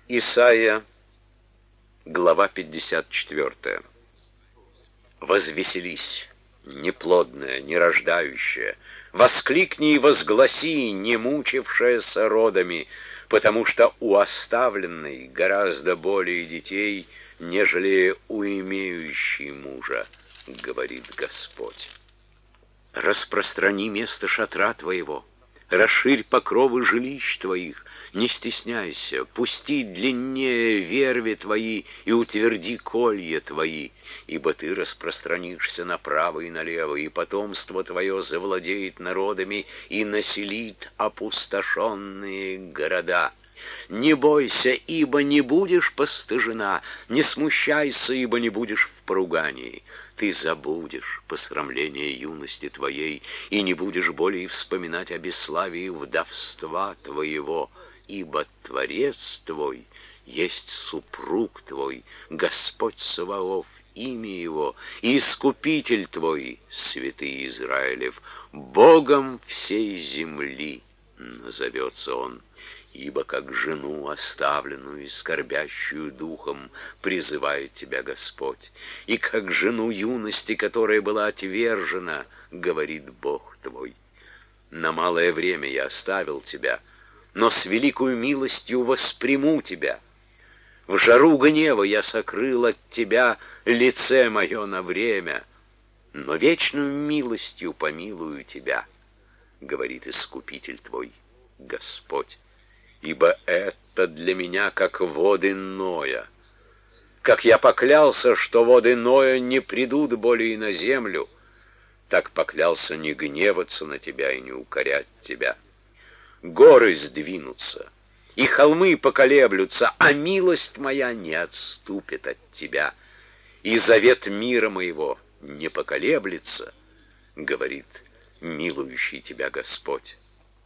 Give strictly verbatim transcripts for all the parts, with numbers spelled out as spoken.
Исайя, глава пятьдесят четвёртая. «Возвеселись, неплодная, нерождающая, воскликни и возгласи, не мучившаяся родами, потому что у оставленной гораздо более детей, нежели у имеющей мужа, говорит Господь. Распространи место шатра твоего, расширь покровы жилищ твоих, не стесняйся, пусти длиннее верви твои и утверди колья твои, ибо ты распространишься направо и налево, и потомство твое завладеет народами и населит опустошенные города. Не бойся, ибо не будешь постыжена, не смущайся, ибо не будешь в поругании. Ты забудешь посрамление юности твоей, и не будешь более вспоминать о бесславии вдовства твоего, ибо Творец твой есть супруг твой, Господь Саваоф, имя его, и Искупитель твой, святый Израилев, Богом всей земли назовется он. Ибо как жену оставленную и скорбящую духом призывает тебя Господь, и как жену юности, которая была отвержена, говорит Бог твой. На малое время я оставил тебя, но с великою милостью восприму тебя. В жару гнева я сокрыл от тебя лице мое на время, но вечную милостью помилую тебя, говорит Искупитель твой, Господь. Ибо это для меня как воды Ноя. Как я поклялся, что воды Ноя не придут более на землю, так поклялся не гневаться на тебя и не укорять тебя. Горы сдвинутся, и холмы поколеблются, а милость моя не отступит от тебя, и завет мира моего не поколеблется, говорит милующий тебя Господь.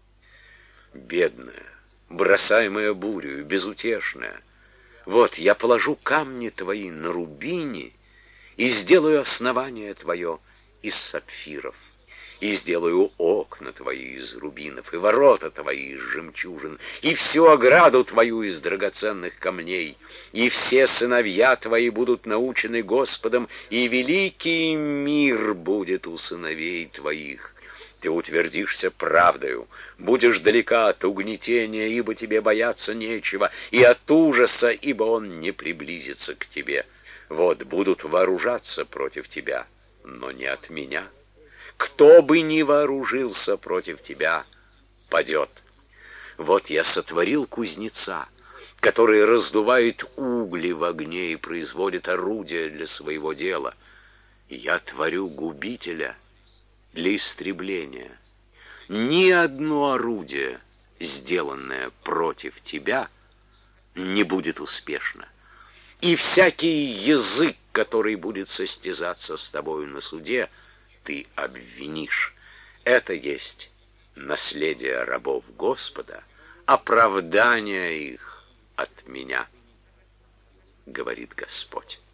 Бедная, бросаемая бурью, безутешная, вот я положу камни твои на рубине и сделаю основание твое из сапфиров, и сделаю окна твои из рубинов, и ворота твои из жемчужин, и всю ограду твою из драгоценных камней, и все сыновья твои будут научены Господом, и великий мир будет у сыновей твоих. Ты утвердишься правдою, будешь далека от угнетения, ибо тебе бояться нечего, и от ужаса, ибо он не приблизится к тебе. Вот будут вооружаться против тебя, но не от меня. Кто бы ни вооружился против тебя, падет. Вот я сотворил кузнеца, который раздувает угли в огне и производит орудия для своего дела. И я творю губителя для истребления. Ни одно орудие, сделанное против тебя, не будет успешно. И всякий язык, который будет состязаться с тобою на суде, ты обвинишь. Это есть наследие рабов Господа, оправдание их от меня, говорит Господь.